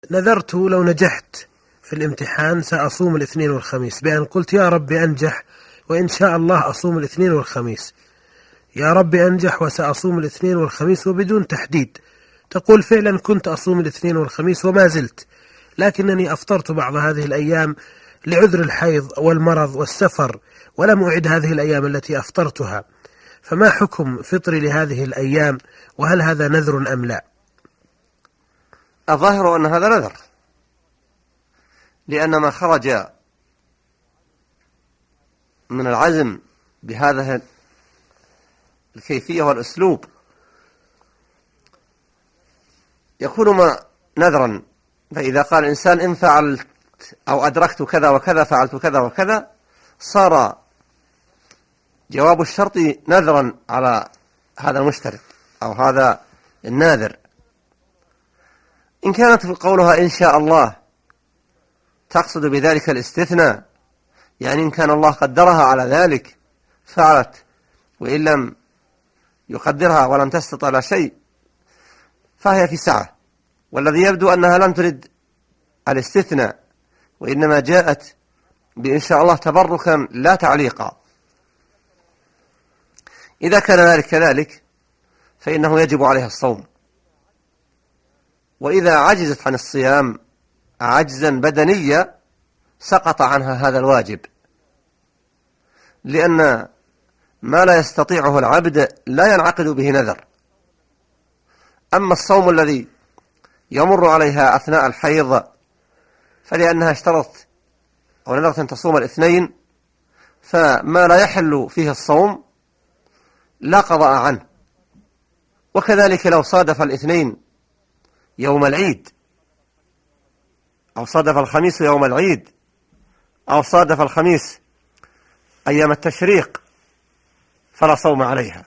نذرت لو نجحت في الامتحان سأصوم الاثنين والخميس، بأن قلت يا رب أنجح وإن شاء الله أصوم الاثنين والخميس. يا رب أنجح وسأصوم الاثنين والخميس وبدون تحديد. تقول فعلا كنت أصوم الاثنين والخميس وما زلت، لكنني أفطرت بعض هذه الأيام لعذر الحيض والمرض والسفر، ولم أعد هذه الأيام التي أفطرتها، فما حكم فطري لهذه الأيام؟ وهل هذا نذر أم لا؟ الظاهر أن هذا نذر، لأن ما خرج من العزم بهذا الكيفية والأسلوب يكون نذرا. فإذا قال الإنسان إن فعلت أو أدركت كذا وكذا فعلت كذا وكذا، صار جواب الشرط نذرا على هذا المشترط أو هذا الناذر. إن كانت قولها إن شاء الله تقصد بذلك الاستثناء، يعني إن كان الله قدرها على ذلك فعلت، وإن لم يقدرها ولم تستطع على شيء فهي في سعة. والذي يبدو أنها لم ترد الاستثناء، وإنما جاءت بإن شاء الله تبركا لا تعليقا. إذا كان ذلك كذلك فإنه يجب عليها الصوم، وإذا عجزت عن الصيام عجزا بدنيا سقط عنها هذا الواجب، لأن ما لا يستطيعه العبد لا ينعقد به نذر. أما الصوم الذي يمر عليها أثناء الحيض فلأنها اشترطت أو نذرت أن تصوم الاثنين، فما لا يحل فيه الصوم لا قضاء عنه. وكذلك لو صادف الاثنين يوم العيد، أو صادف الخميس يوم العيد، أو صادف الخميس أيام التشريق، فلا صوم عليها،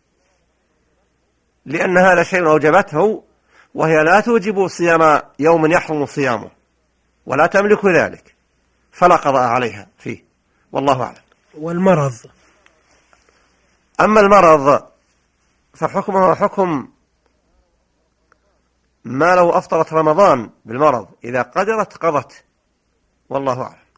لأن هذا شيء أوجبته وهي لا توجب صيام يوم يحرم صيامه ولا تملك ذلك، فلا قضاء عليها فيه، والله أعلم. والمرض؟ أما المرض فحكمه حكم ما لو أفطرت رمضان بالمرض، إذا قدرت قضت، والله أعلم.